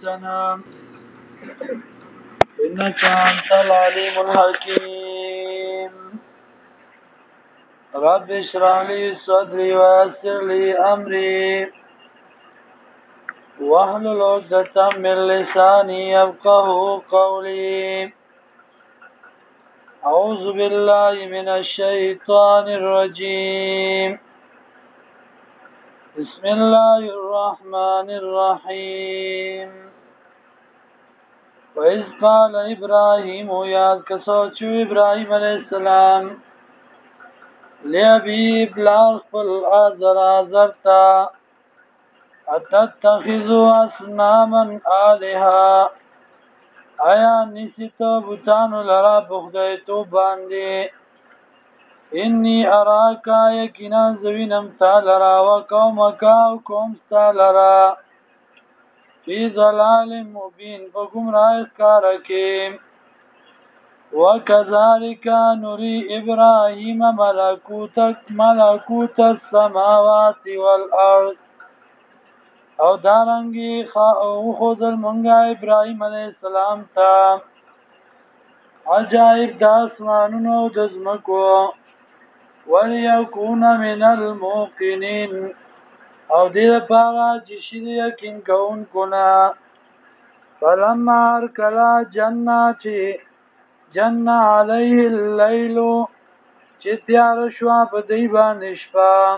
سلام إنك أنت العليم الحكيم رب اشرح لي صدري ويسر لي أمري واحلل عقدة من لساني يفقهوا قولي أعوذ بالله من الشيطان الرجيم بسم الله الرحمن الرحيم وإذ قال إبراهيم يا كسوچو إبراهيم عليه السلام لأبي بلاغ فالآذر آذرتا أتتخذوا أصناما آلهة آیا نسیتو بوتانو لرا بخدایتو باندې انی اراکا یقینا زوینم تا لرا و قومکا و قوم تا لرا فی ضلال مبین فگمراه اخکارکیم وكذلك نري إبراهيم ملكوت السماوات والأرض او دارنگی خودل منگا ابراهيم عليه السلام تا عجائب دا اسمانونو دزمکو وليكون من الموقنين او دیر پاگا جشید یقین کون کنا فلما ارکلا جناتی جن علیه اللیل چې تیار شوا په دی باندې شپه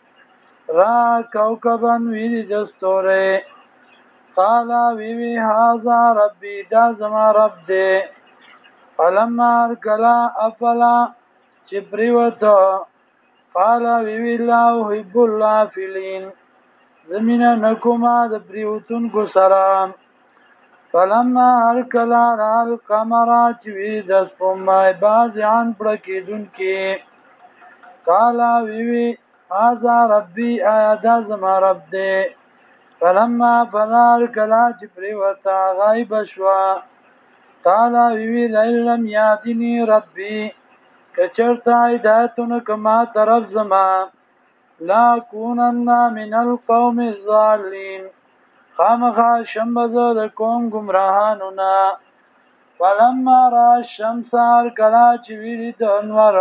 را کوكبن ویری دستوره قالا ویوی هازا ربی دا زما رب دی فلما ارکلا افلا چې پریوتا قالا ویوی الله حب اللافلین زمین نکوما د پریوتون کو سرام فلما ارکلا را القمرا چوی دس پمای بازیان پڑکیدون کی قالا ویوی آزا ربی آیا دا زما رب دے فلما فلا ارکلا چپری وطا غایب شوا قالا ویوی لیلم یادنی ربی کچرتا ہدایتون کما طرف زما لا کونن من القوم الظالین خامخا شنبزو د قوم گمراهانونا فلما را الشمس ارکلا چویری د انور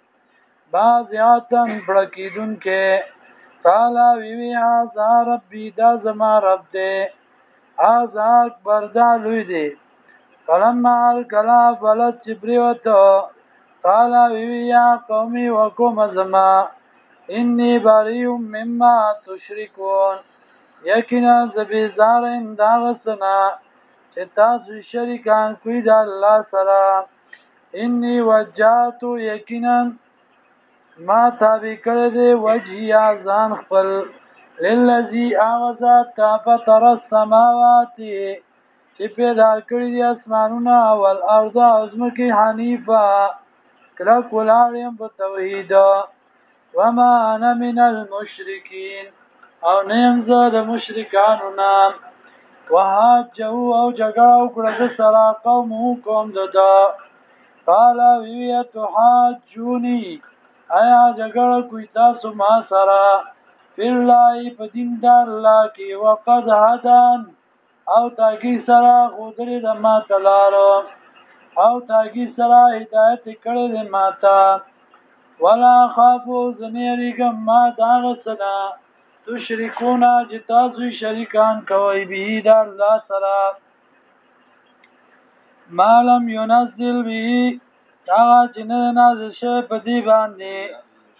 بازیاتن پڑکیدون کے قالا ویوی آزا ربی دا زما رب دے آزا اکبر دا لوی دے فلما ارکلا فلت چپریوتو قالا ویوی یا قومی وقوم زما انی بریوم مما تشرکون یقینا زبیزارین داغسنا چې تاسو شریکان کوي د الله سره انی وجاتو یقینا ما تابع کړی دی وجهیا ځان خپل للذي اغذا فطر السماوات چې پیدا کړی دی اسمانونه او الارض او ځمکې حنیفا کله کولاریم په توحید وما انا من المشرکین او نیم زه د مشرکانو نام وحاجه او جګړه وکړه د سره قوم دده قالا وی تحاجونی آیا جګړه کوي تاسو ما سره بالله په دین د الله کې وقد هدان او تاګي سره خودري د ما تلارو او تاګي سره هدایت کړي د ماتا ولا خافو زنيرګم ما داغسنا تشركون جتاسو شریکان کوي به د الله سره ما لم ينزل به دا جنه نازل شه په دی باندې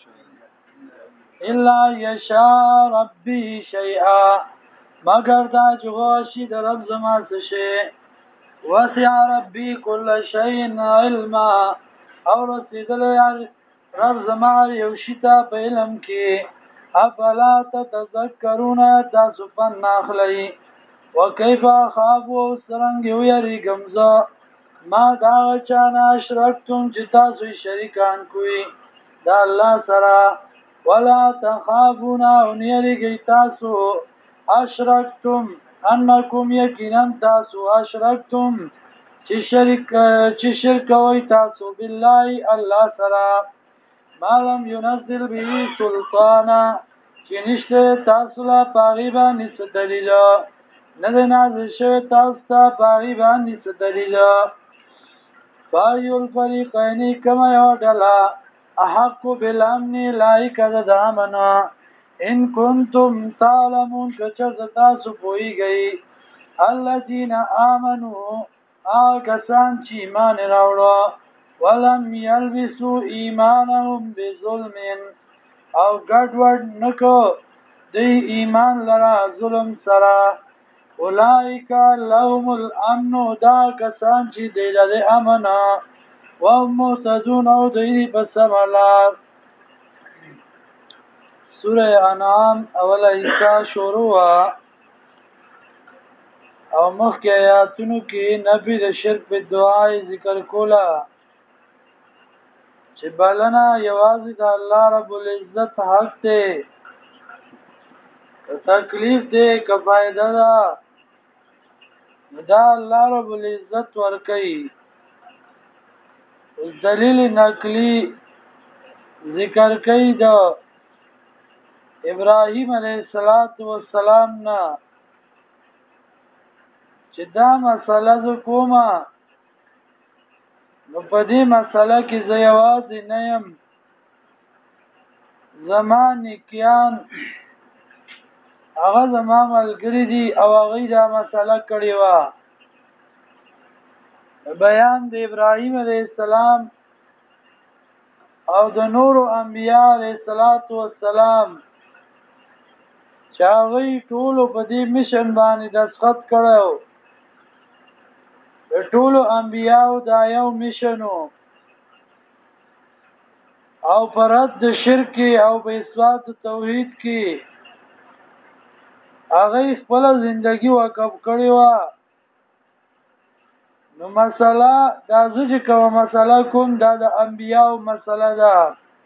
الا یشاء ربی شیئا مگر دا جواشی در رب زما څه شي وسع ربی کل شیء علما او رسیدل رب زما یو شیتا په علم کې افلا تتذکرون تاسو په ناخلی وکيف خافوا سرنګ یری گمزه ما دا چانا اشرکتم چې تاسو شریکان کوي دا الله سره ولا تخافون ان یریږي تاسو اشرکتم انکم یقینا تاسو اشرکتم چې شرک کوي تاسو بالله الله سره ما لم ينزل به سلطانا چې نشته تاسو لا پاغي باندې دلیل نه دی نازل شوی تاسو ته په هغې باندې څه دلیل فأي الفریقین کومه یوه ډله احق بالامن لایق ده د امن ان کنتم تعلمون که چېرته تاسو پوهیږئ الذین آمنوا هغه کسان چې ایمان یې راوړه ولم یلبسوا ایمانهم بظلم او ګډوډ نه کو دی ایمان لره ظلم سره اولئک لهم الامن دا کسان چې دی لري امن وهم مهتدون او دی په سمه لار سوره انعام اوله حصہ شروع او مخکې آیاتونو کې نفي د شرک په دعای ذکر کولا چې بلنه یوازې د الله رب العزت حق دی تکلیف دی که فائدہ ده دا الله رب العزت ورکي دلیل نقلی ذکر کوي د ابراهیم علیه السلام نه چې دا مسله ز کومه نو په دې مسله کې زه یوازې نه یم زما نیکیان هغه زما ملګري دي او هغه دا مسله کړې وه بیان د ابراهیم علیه السلام او د نورو انبیاء علیه السلام چې هغوی ټولو په دې مشن باندې دستخط کړی د ټولو انبیاءو دا یو مشنو او پر رد شرک او په اثبات توحید کې هغوی خپل زندگی وقف کړی وه نو مسله دا زه چې کومه مسله کوم دا د انبیاءو مسله ده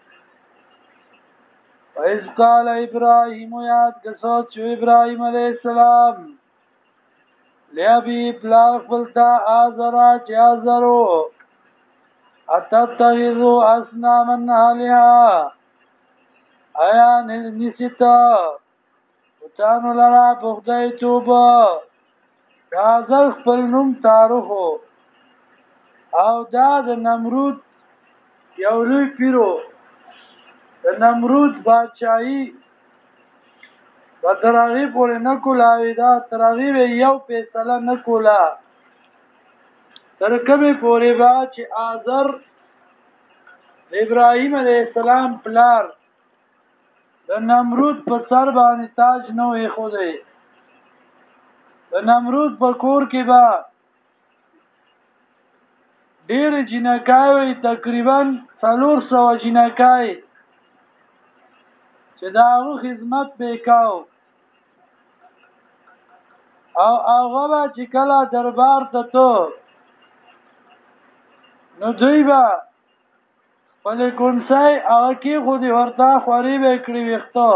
وَإِذْ قَالَ إِبْرَاهِيمُ یاد کسوت چې ابراهیم علیه السلام لأبي پلار خپلتا آزرا چې آزرو اتتخذو اصناما آلهة آیا نسیتا وتانو لرا بخدای توبه آزر خپل نوم تاروخو او دا د نمرود یو لوی پیرو د نمرود بادشاہي و تراغی پوری نکولاوی دا تراغی به یو فیصله نکولا ترکمی پوری با چه آذر ابراهیم علیه السلام پلار د نمرود په سر باندې تاج نوې خوده د نمرود په کور کې با ډیر جنکای تقریبا 400 جنکای چې داغو خدمت بیکاو او هغه با چې کله دربار ته تو نو دوی با پلی کنسای هغه کې خودی ورته خوری به کړی ویختو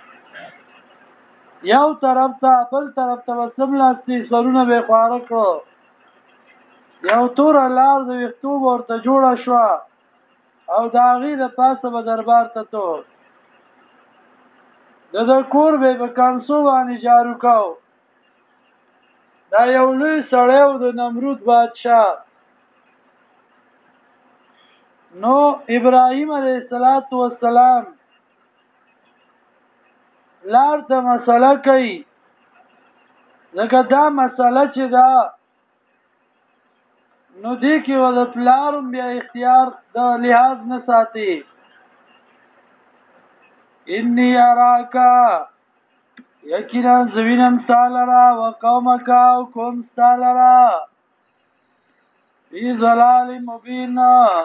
یو طرف ته بل طرف ته سملاستی سرونه به خواره کړو یو تور لار د ویختو ورته جوړه شو او دا غي د پاسه به دربار ته تو د کور به کانسو باندې جارو کاو دا یو لوی سړیو د نمرود بادشاہ نو ابراهیم علیه السلام لار ته مسله کوي لکه دا مسله چې دا نو دی کې ول پلارم بیا اختیار د لحاظ نه ساتي انی اراکا یقینا زوینم سالرا و قومکا و قوم سالرا فی ظلال مبین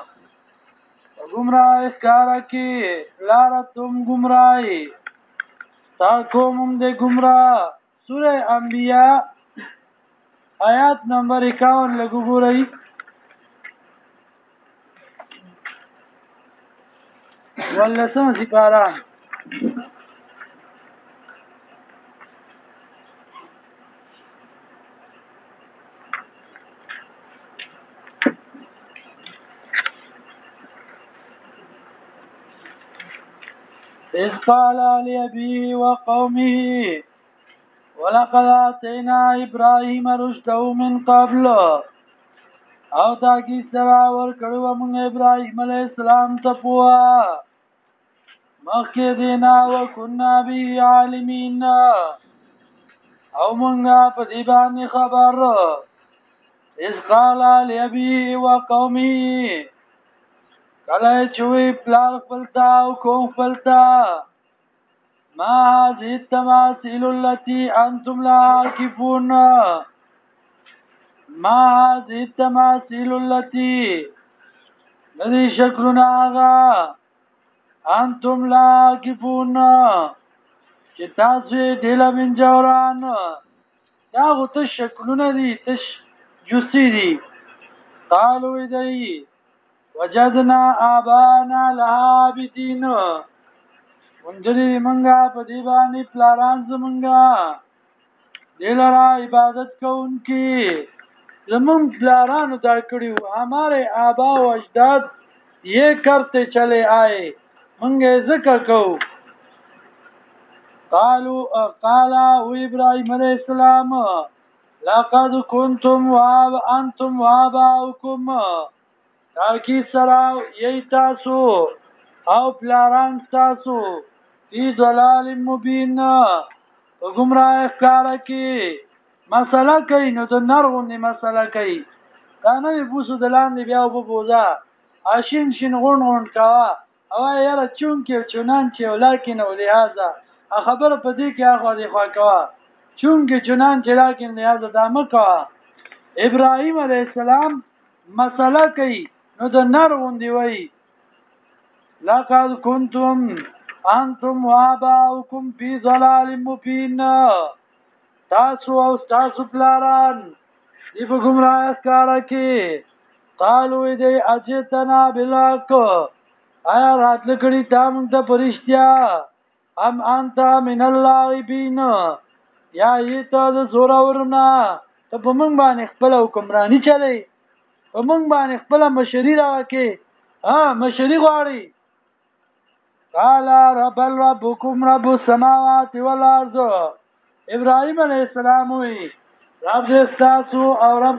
گمراہ اخکارا کی لارتم گمراہی تا قومم دے گمراہ سورہ انبیاء آیات نمبر 51 لگو گو رہی واللسم سپاران إذ قال لأبيه وقومه ولقد آتینا ابراهیم رشده من قبل او تاکی سرا ورکړو موږ ابراهیم علیه السلام ته پوهه مخکې دینا وکنا به عالمین او مونږه په دې باندې خبر اذ قال لابي وقومي کله چوي پلار خپلتا او قوم خپلتا ما هذه التماثيل التي انتم لها عاكفون ما هذه التماثيل التي الذي شكلنا آغا انتم لها عاكفون چې تاسو دله من جوران دا غوته شکلونه دي تش جوسی دي قالو دی وجدنا آبانا لها عابدین وندلی منگا پا دیبانی پلاران زمنگا دیلرا عبادت کونکی زمن پلارانو دا کریو ہمارے آبا و اجداد یہ کرتے چلے آئے منگے ذکر کو قال ابراهيم عليه السلام لقد كنتم وانتم واباؤكم تاکي سرا يتاسو او پلاران تاسو في ضلال مبين وګمراه ښکار کی مسله کوي نو د نرغونی مسله کوي دا نه بوسو دلان دی بیا وبوزا اشین شین غون غون کا او یاره چون کې چونان چې ولکن ولهذا خبر په دې کې هغه دی خوا کوا چونګه جنان چې راکین لهدا دامه کا ابراهيم عليه السلام مسله کوي نو د نر وندي وای لقد كنتم انتم واباؤكم في ضلال مبين تاسو او تاسو پلاران دی په گمراه ښکار کې قالو دې اجتنا بلاک آیا راتل کړي تام ته پرشتیا ام انت من اللاعبین یا ایتا د زورورنا ته په مونږ باندې خپل حکمرانی چلی په مونږ باندې خپل مشري راکې مشري غواړي قال ربكم رب السماوات والارض ابراهيم عليه السلام وی رب دې تاسو او رب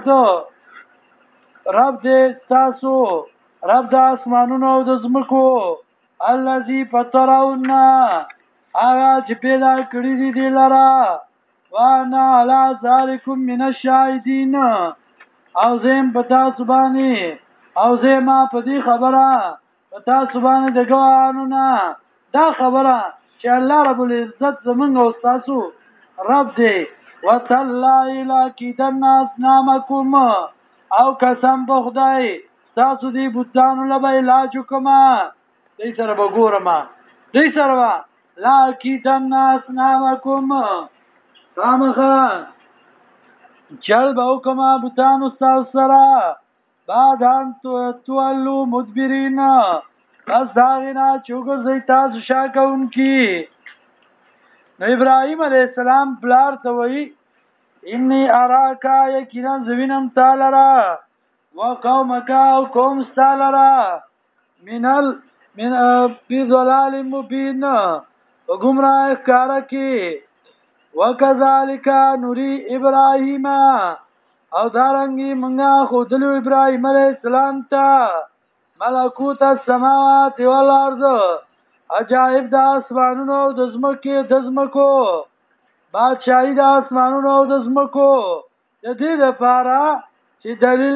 دې تاسو رب د اسمانونو او د زمکو الذي فطرنا آغا چې پیدا کړی دی لرا وانا علا ذالکم من الشاهدین او زم پتا سبانی او زما پدی خبره پتا سبانی د ګوانو نه دا خبره چې الله رب العزت زمونږ او تاسو رب دی وتالله لاکیدن اسنامکم او قسم په خدای تاسو دی بوتانو لبا علاج کوما دې سره وګورم دې سره لاکیدن اسنامکم سامخا چل باو کما بوتانو تاسو سره بعد ان تولو مدبرین پس داغینا چوگر زی تاسو شاکون کی نو ابراهیم علیہ السلام پلار توئی انی اراکا یکینا زوینم تالرا و قومکا و قوم ستالرا من فی ضلال مبین و گمراه کارکی وکذالک نوری ابراهیم او دارنګي منګه خودلو ابراهيم عليه السلام ته ملکوت السماوات والارض عجائب د اسمانونو او د زمکو بادشاہي د اسمانونو او د زمکو د دې لپاره چې دلیل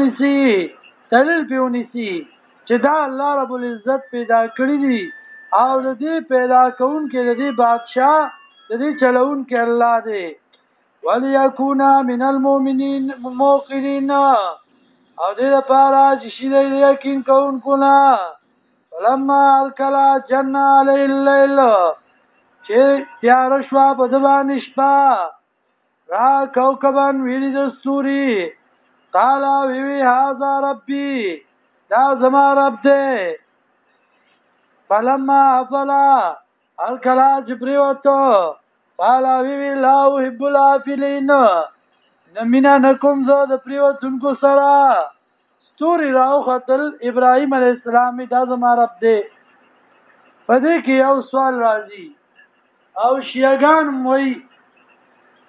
پیونیسی چې دا الله رب العزت پیدا کړی دي او د دې پیدا کون کې د دې بادشاہ د دې چلون کې الله دی وليكون من المؤمنين موقنين او دې لپاره چې شي د یقین کوونکو فلما الکلا جن علی الليل چې تیار شو په دبان شپه را کوكبان ویل د ستوري قال وی هذا ربي دا زما رب دې فلما افلا الکلا جبريوتو قال وی لا احب الافلين نمینا نکوم زه د پریوتونکو سره ستوري راو خطل ابراهيم عليه السلام دا زما رب دی په دې کې یو سوال راځي او شیعاګان وای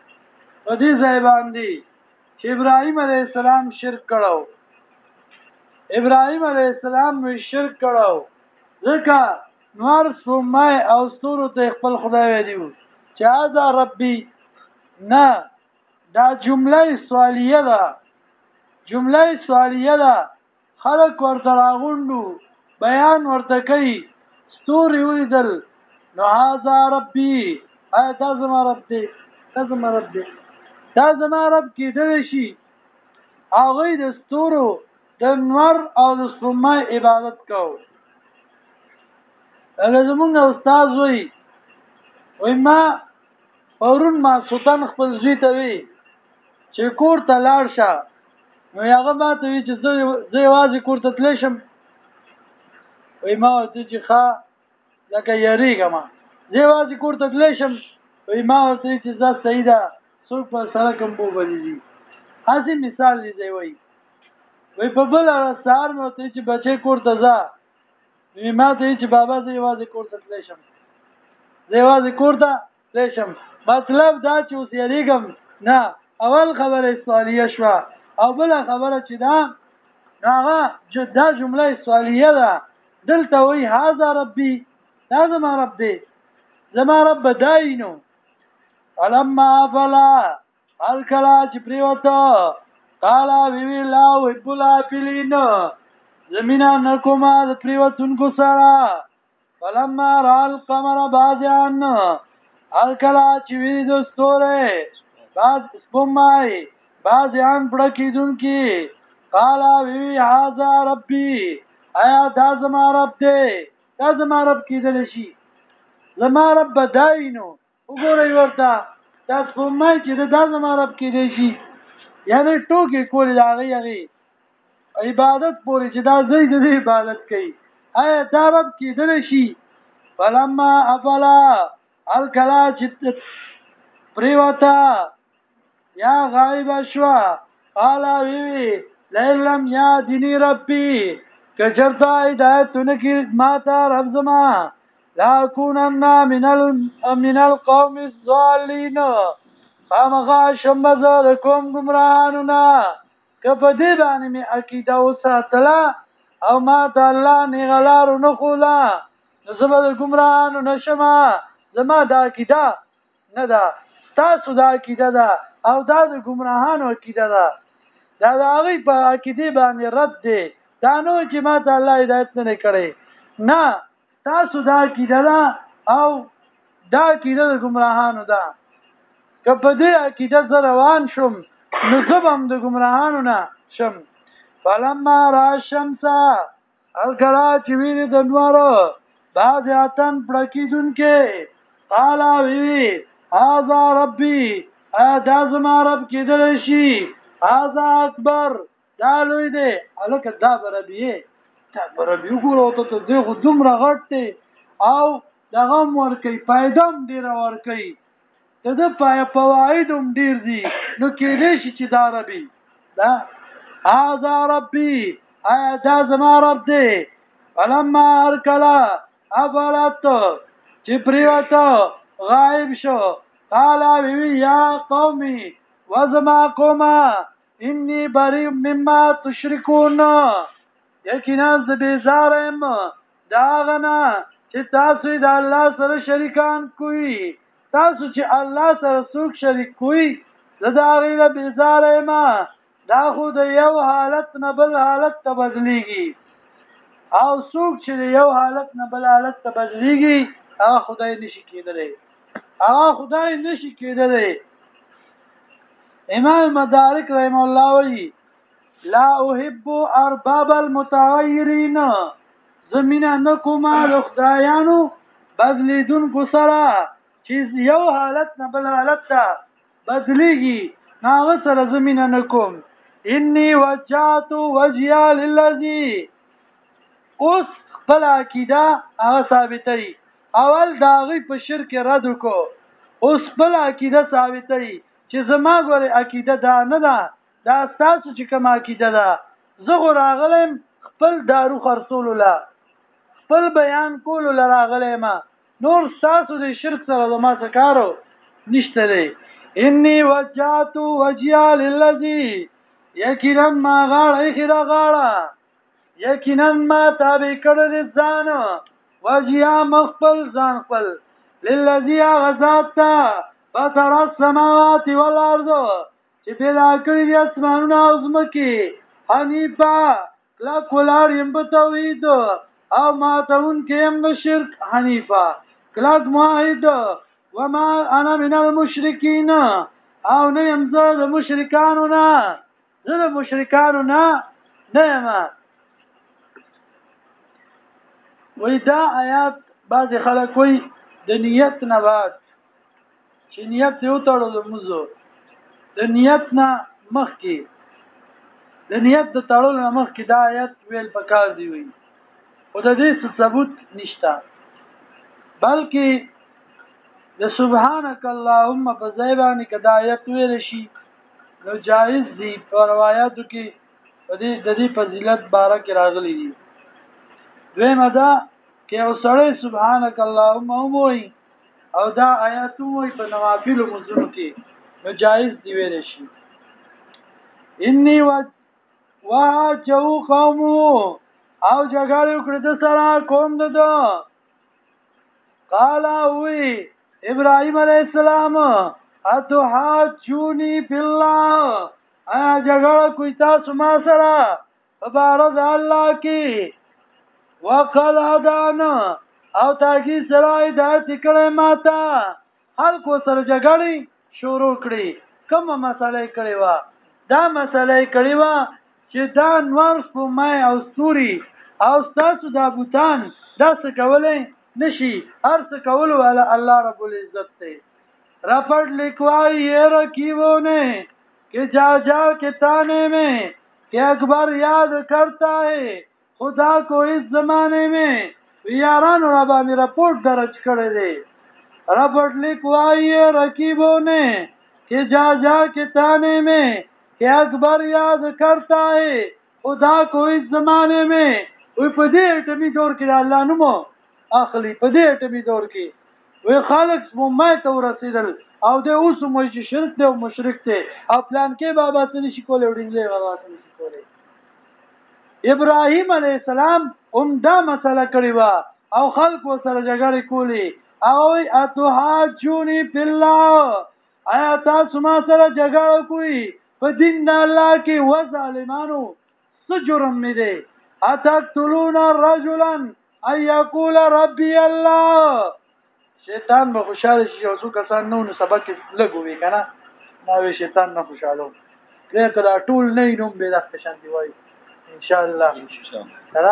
په دې ځای باندې چې ابراهيم عليه السلام شرک کړو ابراهيم عليه السلام وی شرک کړو ځکه نور سومای او ستورو ته خپل خدای ویلو چې هاذا ربي نه دا جمله سوالیه ده خلق ورته راغونډو بیان ورته کوي ستوري ولیدل نو هاذا ربي دا زما رب دی دا زما رب کېدل شي هغه د ستورو د نور او د سپوږمۍ عبادت کو زمونږ استاد وی ما پرون ما سلطان خپل زوی ته وی چې کور ته لاړ شه نو هغه ما ته وی چې زه یوازې کور ته تللی شم وی ما ورته چې ښه لکه یریږم زه یوازې کور ته تللی شم وی ما ورته چې زه صحیح ده څوک په سړک هم بوبلي دي هسې مثال دی وی په بل سهار مې ورته چې بچی کور ته ځه وی ما ته چې بابا زه یوازې کور ته تللی شم مطلب دا چې اوس یریږم نه اول خبره سوالیه شوه او بل خبره چې دا هغه دا جمله سوالیه ده دلته وی هاذا ربي دا زما رب دی زما رب داینو علما فلا الکلا چې پریوته قالا وی لا وبلا فلین زمینا نکوما د پریوتونکو سره فلما را القمر بازیان الکلا چې وی د ستوره باز سپومای بازیان پړکیدونکي قالا وی هاذا ربي آیا دا زما رب دی دا زما رب کېدل شي زما رب داینو وګورئ ورته دا سپومای چې دا زما رب کېدل شي یعنی ټوکی کول هغه عبادت پورې چې دا زید دې عبادت کوي آیا دا رب کېدل شي فلما افلا الکلا چې پریوتا یا غایب شوا قالا وی لیلم یا دینی ربی کچرتا ہدایتونه کی ماتا رب زما لا کونن من القوم الضالین خامغا شمزر کوم گمراهانونا کپا دی بانی می عقیده و ساتلا او ما تا اللہ نیغلارو نخولا نزبا دا گمراهانو نشما زما دا عقیده ندا تاسو دا عقیده دا او دا د گمراهانو عقیده ده دا د هغه په عقیده باندې رد دی دا نو چې ما ته الله هدایت نه کړي نه تاسو دا عقیده ده او دا عقیده د گمراهانو ده که په دې عقیده سره روان شم نو زبم د گمراهانو نه شم فلما را الشمس الکلا چې ویل د نورو بعد اتن پړکیدونکې قالا وی هاذا ربي دا زما رب کېدل شي هاذا اکبر دا لوی دی الکه دا ربي وګورو ته دې خو دومره غټ دی او دغه ورکی پیدام ډیر ورکی ته د فوایدم ډیر دي نو کېدې شي چې دا ربي دا هاذا ربي دا زما رب دی فلما ارکلا افلت چې پریوته غائب شو قال وی یا قومي وزما قوما اني بريء مما تشركون یقینا ز بیزارم داغنا چې تاسو د الله سره شریکان کوي تاسو چې الله سره څوک شریک کوي زدا غیره بیزارم دا خو د یو حالت نه بل حالت ته بدلیږي او څوک چې یو حالت نه بل حالت ته بدلیږي هغه خدای نشي کېدلی امام مدارک رحم الله وی لا احب ارباب المتغیرین زمینا نکوما خدایانو بدلیدون کو سره چې یو حالت نه بل حالت ته بدلیږي ناغه سره زمینا نکوم انی وجهت وجهي للذي اوس خپل عقیده هغه ثابتای اول داغي په شرک رد کو اوس بل عقیده ثابتای چې زما غوړي عقیده دا نه ده دا تاسو چې کوم عقیده ده زه غراغلم خپل دارو خرصول الله خپل بیان کول لراغلم نور تاسو د شرک سره ما څه کارو نشته دی انی وجهت وجهي للذي یقینا ما غاړه خیره غاړه یقینا ما تابع کړل ځان وجهي مخبل ځان خپل للذي غزات فطر السماوات والارض چې پیدا کړی د اسمانونو او ځمکې حنیفا لا کولار يم په توحید او ما تون کې يم شرک حنیفا کلاک موحد وما انا من المشرکین او نه يم زه د مشرکانو نه نه یم وې دا آیات بعض خلک وې د نیت نه بعد چې نیت یو تړل موزو د نیت نه مخکې د نیت د تړلو نه مخکې دا آیات ویل پکار دی وي او د دې ثبوت نشته بلکې د سبحانك اللهم په ځای باندې کدا آیات ویل شي نو جایز دي په روایتو کې د دې فضیلت باره کې راغلي دي دویمه دا کې اوسړې سبحانك اللهم وای او دا آیات وای په نوافل منځونو کې نو جایز دی ویل شي انی واجو قوم او جګړه وکړه د سره قوم ده قال وی ابراهيم عليه السلام اتحاجوني بالله جګړه کوي تاسو ما سره فبارز الله کی وقال هدانا او تاګي سره هدایت کړه ماته خلکو سره جګړه شروع کړي کومه مسله کړي وا دا مسله کړي وا چې دا نور سپمای او ستوري او تاسو د بوتان دا څه کولای نشي هر څه کول ولا الله رب العزت ته رپړ لیکوای یې رکیو نه کہ جا جا کے تانے میں کہ اکبر یاد کرتا ہے خدا کو اس زمانے میں یاران ربا می رپورٹ درج کړی دی رپورٹ لیکوای یې رکیبوں نے کہ جا جا کے تانے میں کہ اکبر یاد کرتا ہے خدا کو اس زمانے میں وی په دې ټمی دور کې الله نومو اخلي په دې ټمی دور کې وی خالق مې ته ورسېدل او د اوس مو چې شرک دی او مشرک دی او پلان کې بابا څه نشي کولای وړينګلې بابا څه نشي کولای ابراهيم عليه السلام دا مسله کړی و او خلق سره جګړه کولی او اتحاجوني بالله آیا تاسو ما سره جګړه کوي په دین الله کې و ظالمانو څه جرم مې دی اتقتلون رجلا ان يقول ربي الله شیطان به خوشاله شي او څو کسان نو سبق لګوي کنه نو شیطان نه خوشاله کله کله ټول نه نوم به د شان دی وای ان شاء الله سره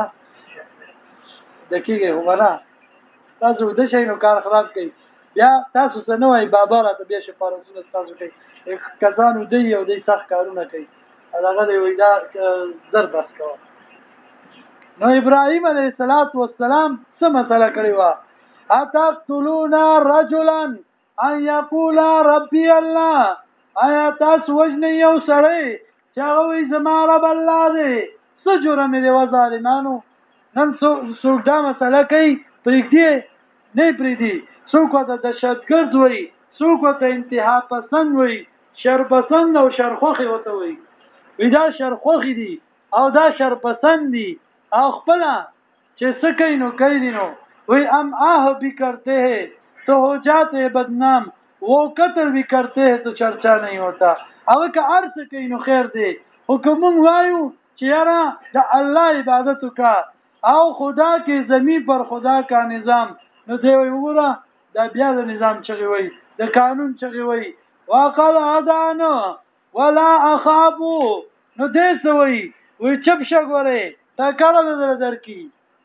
دقیقه وګورئ تاسو د شي نو کار خراب کړئ یا تاسو څه نه وای بابا را ته بیا شپارونه تاسو کوي کسانو دی او د سخت کارونه کوي هغه دی وای دا زر بس کوه نو ابراهيم عليه السلام څه مسله کړی و اتقتلون رجلا ان يقول ربي الله آیا تاسو وجنه یو سړی چې هغه زما رب الله دی څه جرم دی و ظالمانو نن څوک دا مسله کوي پرېږدي نه پرېږدي څوک د دهشتګرد وایي څوک ته انتها پسند وایي شر پسند او شرخوخي وته وایي دا شرخوخي دي او دا شر پسند دي او خپل چې څه کوي نو کوي نو وی ام آہ بھی کرتے ہیں تو ہو جاتے بدنام وہ قتل بھی کرتے ہیں تو چرچا نہیں ہوتا او که ارث کوي نو خیر دی حکم وایو چې یاره د الله عبادت کا او خدا کې زمین پر خدا کا نظام نو دی وګوره دا بیا د نظام چغي وای د قانون چغي وای وقال اذان ولا اخاف نو دې سوي وی چپ شګوره تا کړه درکی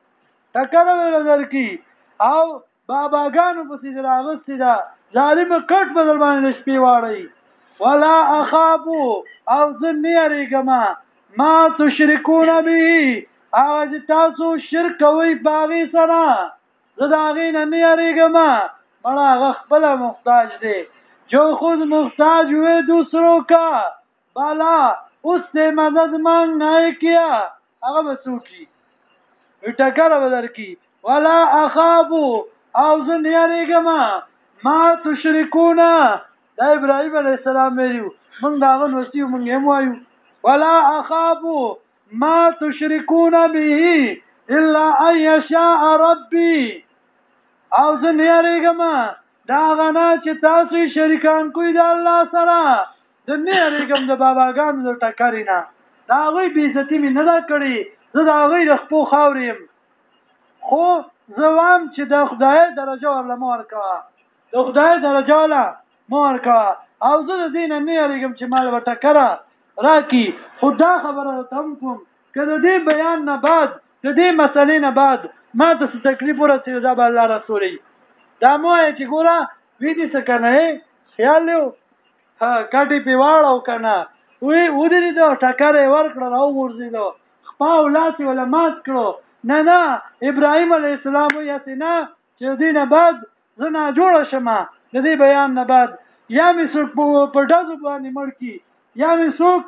او باباګانو په سید راغستی دا ظالم کټ بدل باندې شپې واړی ولا اخاف او ذنی اریګما ما تشركون به اج تاسو شرک کوي باغی سره زداغین نه اریګما مړه غخبل محتاج دی جو خود محتاج ہوئے دوسروں کا بالا اس سے مدد مانگ نہیں کیا هغه بسوکی ټکر بدر کی ولا اخاف او ذن یریګما ما تشركون دا ابراهیم علیه السلام ویلو موږ دا غن وسیو موږ هم وایو ولا اخاف ما تشركون به الا ان يشاء ربي او زه نه یریږم دا غنا چې تاسو شریکان کوی د الله سره زه نه یریږم د باباګانو د ټکرینا دا غوی بیزتی مې نه دا کړی زه دا غوی د خپل خاوریم خو زوام چې د خدای درجه ورله مور کا د خدای درجه له مور کا او زه د دین نه یریږم چې مال وټکره راکی خدا خبره تم کوم کله دې بیان نه بعد د دې مسلې نه بعد ما ته تکلیف ورسېږي دا به الله رسولي دا مو چې ګوره وې دې څه کنه خیال یو ها کاټي پیواړو کنه وې ودې دې ټکرې ورکړه او ورځېدو خپاو لاسي ولا مات کړو نه ابراهيم عليه السلام یې سینا چې دې نه بعد زنا جوړ شمه د دې بیان نه بعد یا می څوک په ډازو باندې مړ کی یا می څوک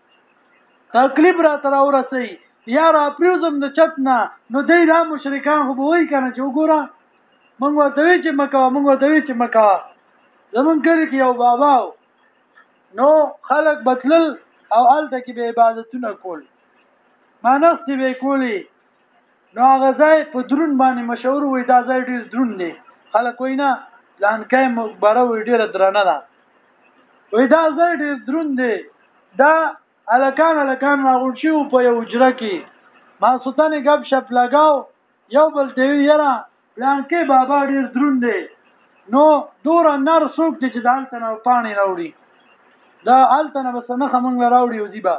تکلیف را تر اورسي یا را پریوزم د چتنا نو دې را مشرکان خو وای کنه چې وګوره مونږ ورته چې مکا زمون کړي کې یو بابا نو خلق بدلل او الته کې به عبادتونه کول مانستی به کولی نو هغه ځای په درون باندې مشهور وي دا ځای ډیر درون دی خلک وینا لانکای مقبره وی ډیر درنه ده وی دا ځای ډیر درون دی دا الکان راغونشي په یو اجره کې ما سلطان غب شپ لگاو یو بل دی یرا لانکای بابا ډیر درون دی نو دور نر سوق چې دالته نه پانی راوړي دا الته نه بس نه خمنګ راوړي وزيبا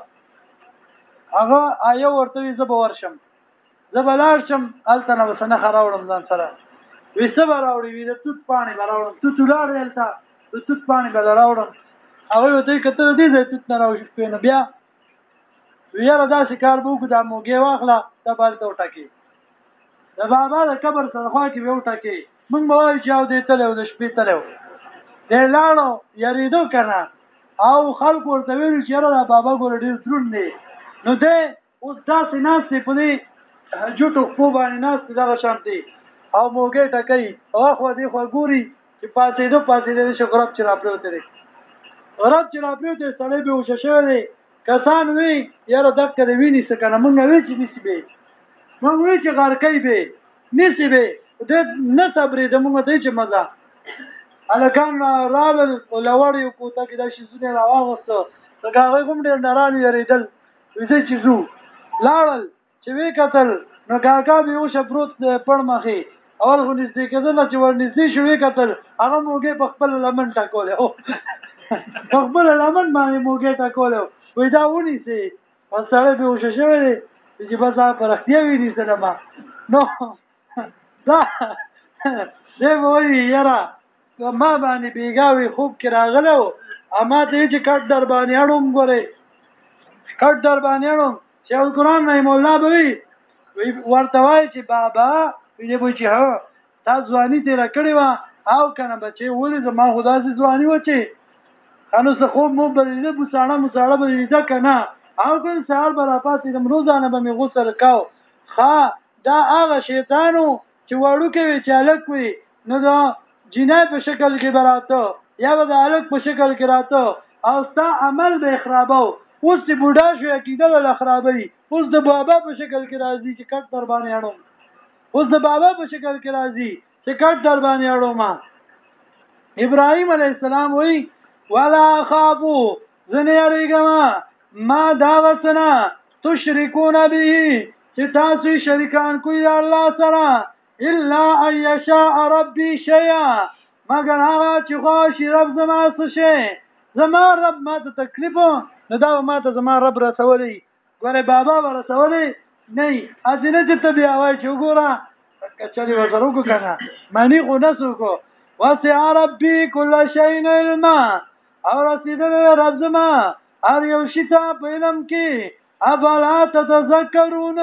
هغه آیو ورته زب ورشم زبلارشم الته نه بس نه راوړم ځان سره وسه راوړي وی د توت پانی راوړم توت لار دلته توت پانی راوړم هغه ته کته دې توت نه راوړي نه بیا ویره دا شکار بو کو د موګي واخله د بالته وټکی د بابا د قبر سره خوا کې وټکی مونږ به وای چې او دې تلو د شپې تلو دې لاړو یریدو کنه او خلک ورته ویل چې را بابا ګور ډیر درون دی نو دې اوس تاسو ناسې په دې جوټو خو باندې ناسې دا شانتي او موګي ټکای او خو دې خو ګوري چې پاتې دې شکراب چې راپلوته دي غرب چې راپلوته سړی به وششه دی کسان وی یاره دک دې ویني څه کنه مونږ وی چې نسی به مونږ وی چې غار کوي به نسی به دې نه صبرې د مونږ ته چې مزه الکان رال لوړی کوته کې د شي زونه راوغسته څنګه هغه کوم ډیر نارالي یریدل وځي چې زو لاړل چې وی قتل نو کاکا به یو شپروت پړ مخې اول خو نږدې کېدل چې ورنږدې شوې قتل هغه موګه په خپل لمن ټاکول او خپل لمن باندې موګه ټاکول وې دا ونی سي سره به وششوي چې بس پر اختیار وی دي سره ما نو دا دې وایي یاره ما باندې بیګاوي خوب کې راغلو اما ته چې کټ در باندې اړم غره کټ در باندې اړم چې قرآن نه مولا به ورته وای چې بابا دې به چې ها تاسو ځواني تیر کړی و او کنه بچي ولې زما خدا سي ځواني وچی انو څه خوب مو بلې مصاړه بلې دا کنه او کله سهار برابرې د روزانه به می غسل کاو ها دا هغه شیطانو چې وړو کې چالک وي نو دا جنای په شکل کې براته یا به د الک په شکل کې راته او ستا عمل به خرابو اوس چې بوډا شو کېدل له خرابې اوس د بابا په شکل کې راځي چې کټ در باندې اړم اوس د بابا په شکل کې راځي چې کټ در باندې اړم ابراهيم عليه السلام وی ولا خافو زنیریګما ما دا وسنا تشركون به چې تاسو شریکان کوی الله سره الا ان يشاء ربي شيئا مگر هغه چې خوښ رب زما څه شي زما رب ما ته تکلیف نه دا ما ته زما رب رسولي ګوره بابا ورسولي نه اځنه چې ته بیا وای چې وګوره کچري وزرو کو کنه معنی خو نسو کو واسع ربي كل شيء علما او رسیدل رب زما هر یو شی ته په علم کې افلا تتذکرون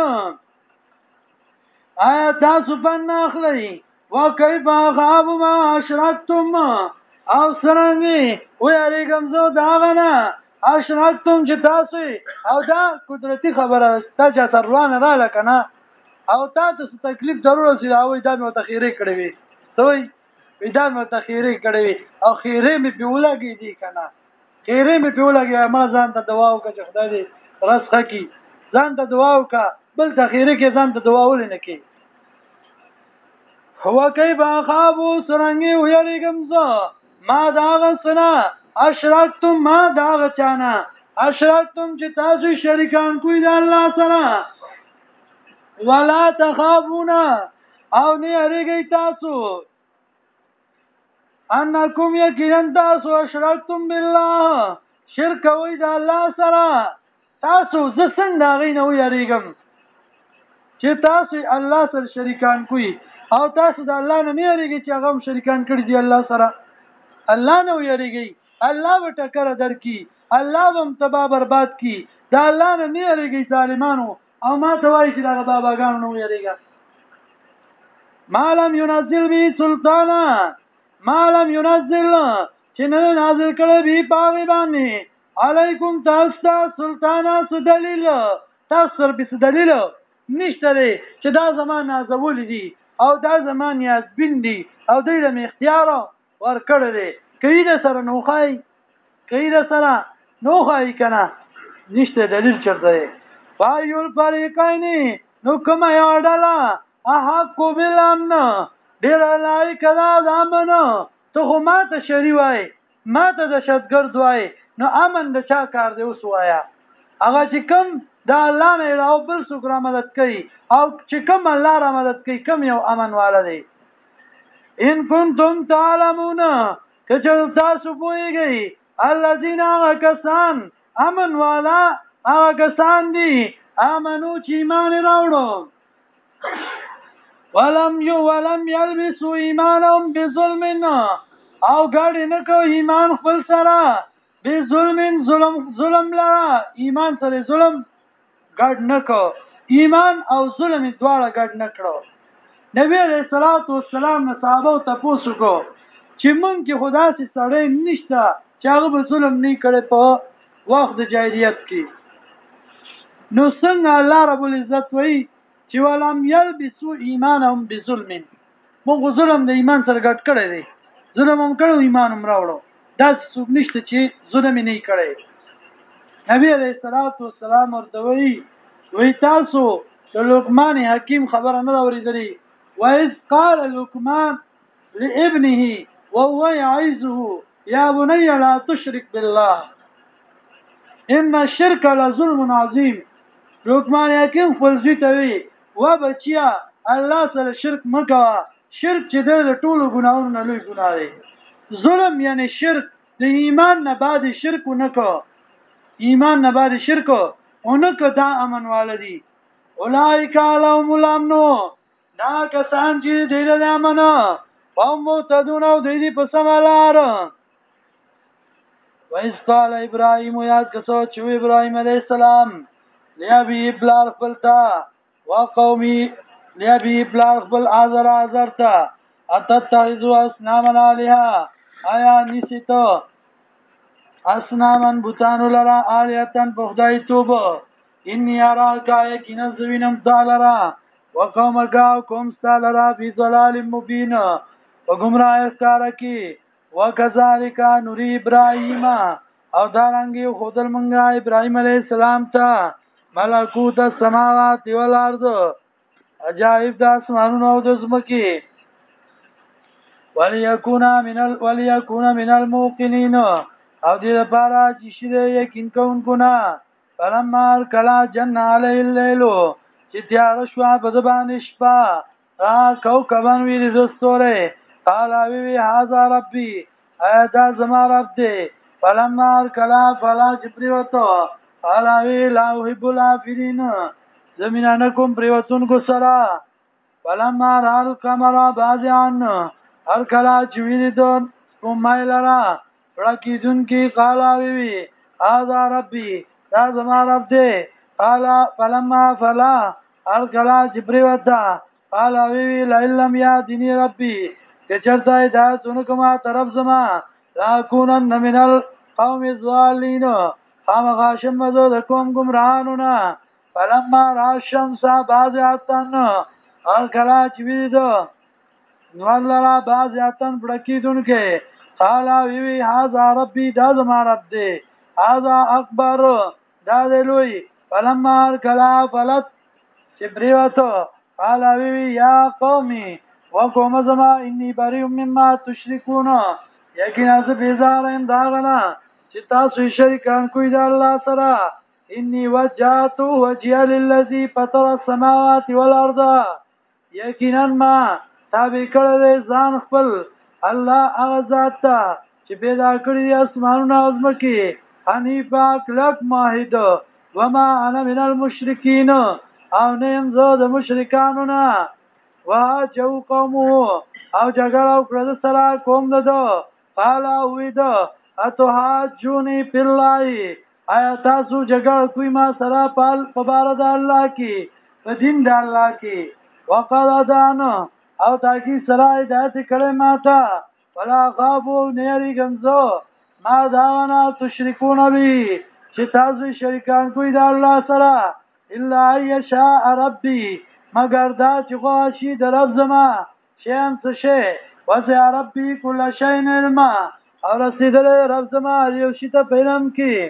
آیا تاسو پنه اخلئ وکيف اخاف ما اشركتم او سرنګي ويریګم زو داغنا اشركتم چې تاسو او دا قدرتي خبره تاسو تروان را لکنه او تاسو تکلیف ضرور سي او دا نو تخیری کړی وي دوی ویدان مته خیره کړی او خیره می پیولګی دي کنه خیره می پیولګی ما ځان ته دعا وکړه چې خدای دې رزق کی ځان ته دعا وکړه بل ته خیره کې ځان ته دعا ولنه کی هو کیف اخابو سرنګي ویریګم زه ما داغ سنا اشرکتم ما داغ چانا اشرکتم چې تاسو شریکان کوی د الله سره ولا تخافون او نه اړیږي تاسو انکم یقینا تاسو اشرکتم بالله شرک وای د الله سره تاسو ز څنګه غینه ویریګم چې تاسو الله سره شریکان کوی او تاسو د الله نه نه یریږي چې هغه شریکان کړی دی الله سره الله نه یریږي الله به ټکر درکې الله به تبا برباد کی دا الله نه نه یریږي ظالمانو او ما ته وایي چې دا باباګانو نه یریږي مالم ينزل به سلطانا مالم ينزل چې نه نازل کړي به پاوی باندې علیکم تاسو سلطانا سدلیل تاسو به دلیل نشته چې دا زمان نازول دي او دا زمان یازبین دي او دوی له اختیار ورکړل دي کله سره نوخای کله سره نوخای کنه نشته دلیل چرته پایول فریقین نو کومه یاډلا احق بالامن ډیر لای کدا ځامن ته خو ماته شری وای ماته د شتګرد وای نو امن د چا کار دی اوس وایا هغه چې کم دا الله نه راو بل څوک را مدد کوي او چې کوم الله را مدد کوي کوم یو امن والا دی ان کنتم تعلمون کچل تاسو پوهیږئ الذين کسان امن والا هغه کسان دي امنو چې ایمان راوړو ولم يلبسوا ایمانهم بظلم او ګاډي نه کو ایمان خپل سره بظلم ظلم لرا ایمان سره ظلم ګډ نه کو ایمان او ظلم دواړه ګډ نه کړو نبی علیہ الصلوۃ والسلام نه صحابه ته پوښتنه کو چې مونږ کې خدا سي سړی نشته چې هغه ظلم نه کړي په وخت د جاهلیت کې نو څنګه الله رب العزت وایي چې ولم يلبسوا ایمانهم بظلم مونږ ظلم د ایمان سره ګډ کړی دی ظلم هم کړو ایمان هم راوړو دا څوک نشته چې ظلم نه کړي نبی علیہ الصلوۃ والسلام ورته وی تاسو د لقمان حکیم خبره نه اوریدلی وایذ قال لقمان لابنه وهو يعظه يا بني لا تشرك بالله ان الشرك لظلم عظيم لقمان حکیم فلزی ته وی و بچیا الله سره شرک مکوا شرک چې د ټولو ګناہوں نه لوی ګناه دی ظلم یعنی شرک د ایمان نه بعد شرک نه کو ایمان نه بعد شرک اونکه دا امن والدی اولائک علیهم الامن دا کسان چې دې له امن او تدون او دې په سمالار وایس قال ابراهیم یاد کسو چې ابراهیم علیه السلام لیابی بلار خپلتا وقومی لیابی بلار خپل آزرتا اتتخذوا اصناما الها آیا نسیتو اسنامن بوتانو لرا آلیتن بخدای توب انی اراکا یکینا زوینم تالرا وقومکا قوم ستالرا فی ضلال مبین وگمراہ اخکارکی وکذالکا نوری ابراہیم او دارنگی خودل منگا ابراہیم علیہ السلام تا ملکوت السماوات والارض عجائب دا اسمانون او دزمکی ولیکونا من الموقنین او دې لپاره چې شری یقین کوونکو نه فلما کلا جن علی الليل چې تیار شو په زبان شپه کوكبن ویل زستوره قال وی هاذا ربي ادا زما رب دې فلما کلا فلا جبريوتو قال وی لا يحب الافرين زمینانکم پریوتون کو سرا فلما رال کمرا بازیان هر کلا چې ویل دون کومایلرا ورکی دن کی قالا وی هذا ربي دا زما رب دې قال فلما فلا الکلا جبريوتا قال وی لا لم ياتني ربي کچرتا دا سنکما طرف زما لا كونن من القوم الضالين قام غاشم مزو دکوم گمراهانونا فلما را الشمس بازعتن الکلا چویدو نو الله را بازیاتن بڑکیدونکې قال وی هاذا ربي دا زما رب دی هاذا اکبر دا دی لوی فلما کلا فلت چبریوتو قال وی یا قومي وقوم زما انی بریء مما تشركون یقینا ز بیزارم داغنا چې تاسو شریکان کوی د الله سره انی وجهت وجهي للذي فطر السماوات والارض یقینا ما تابع کړل ځان خپل الله هغه ذات ته چې پیدا کړی اسمانونه او ځمکې حنیفا کلک موحد وما انا من المشرکین او نیم زه د مشرکانو نه واجو قومو او جګړه وکړه سره قوم ددو قال وید اتحاجونی فی الله آیا تاسو جګړه کوي ما سره په بار د الله کې په دین د الله کې وقال دان او تاکي سره هدایت کړي ماته ولا غابو نيري گمزو ما دانا تشركون بي چې تاسو شریکان کوي د الله سره الا يشاء ربي مگر دا چې غواشي د رب زما شیم څه شي وسع ربي كل شيء علما او رسیدل رب زما یو شي ته پیلم کې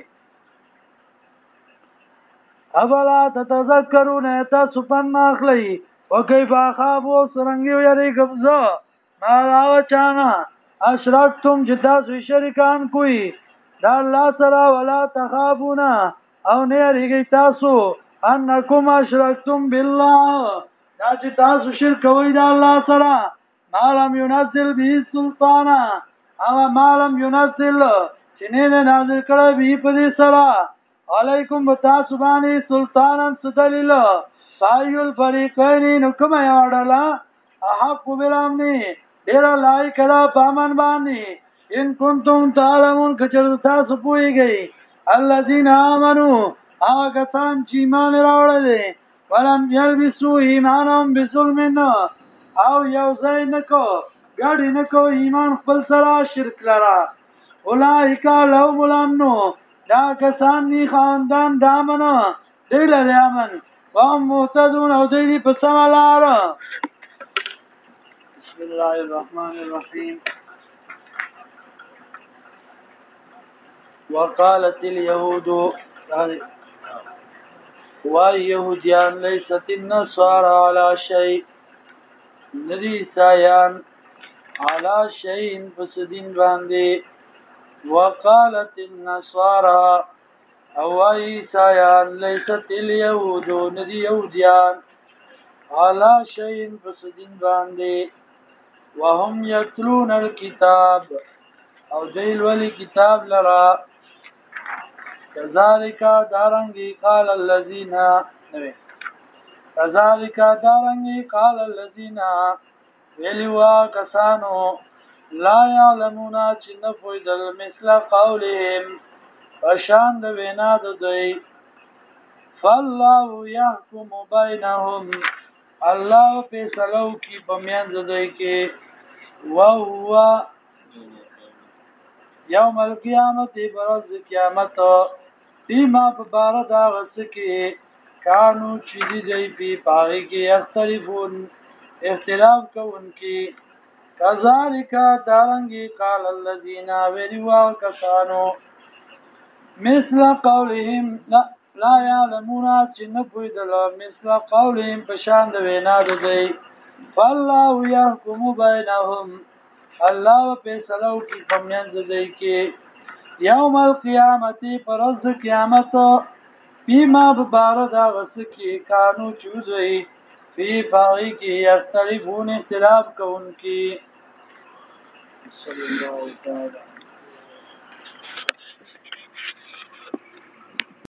اولا تتذکرون تاسو پن اخلي وكيف اخافوا سرنګيو یری گمزو ما راو چانا اشرکتم جدا سو شریکان کوئی دا الله سره ولا تخافونا او نه ریږي تاسو انکم اشرکتم بالله دا چې تاسو شرک کوئ دا الله سره مالم ينزل به سلطانا او مالم ينزل چې نه نازل کړی به په دې سره علیکم تاسو باندې سلطانن سدلیل سایل فریقین نو کومه یاړه احق بالامن ډیر لایق را پامن باندې ان کنتم تعلمون کچر تاسو پويږئ الذين امنوا هغه کسان چې ایمان راوړل ولم يلبسوا ایمانهم بظلم او یو ځای نکو ګاډي نکو ایمان خپل سره شرک لرا اولئک لهم الامن دا کسان ني خاندان دامن دل امن وهم مهتدون او دوی په سم لار بسم الله الرحمن الرحيم وقالت اليهود واليهوديان ليست النصارى على شيء ندي سايان على شيء فسدين باندې وقالت النصارى او عيسایان ليست اليهود ندي يهوديان على شيء فسدين باندې وهم يتلون الكتاب او دیل ولی کتاب لرا كذلك دارنگی قال الذين كذلك دارنگی قال الذين ویلوا کسانو لا يعلمون چن فویدل مثل قولهم فشان د وینا د دوی فالله يحكم بينهم الله فیصلو کی بمیان دوی کې وهو یوم القیامت برز قیامت فيما ببارد غسکی کانو چیزی دی پی پاگی کی اختلفون اختلاف کون کی کذالک دارنگی قال الذین ویروا کسانو مثل قولهم لا يعلمون چن پویدل مثل قولهم پشاند وینا دی فالله يحكم بينهم الله فیصلو کی پمیند دی کې یوم القیامت پرز قیامت فيما ببارد غسکی کانو چوزوی فی باغی کی اختلفون اختلاف کون کی صلی اللہ تعالی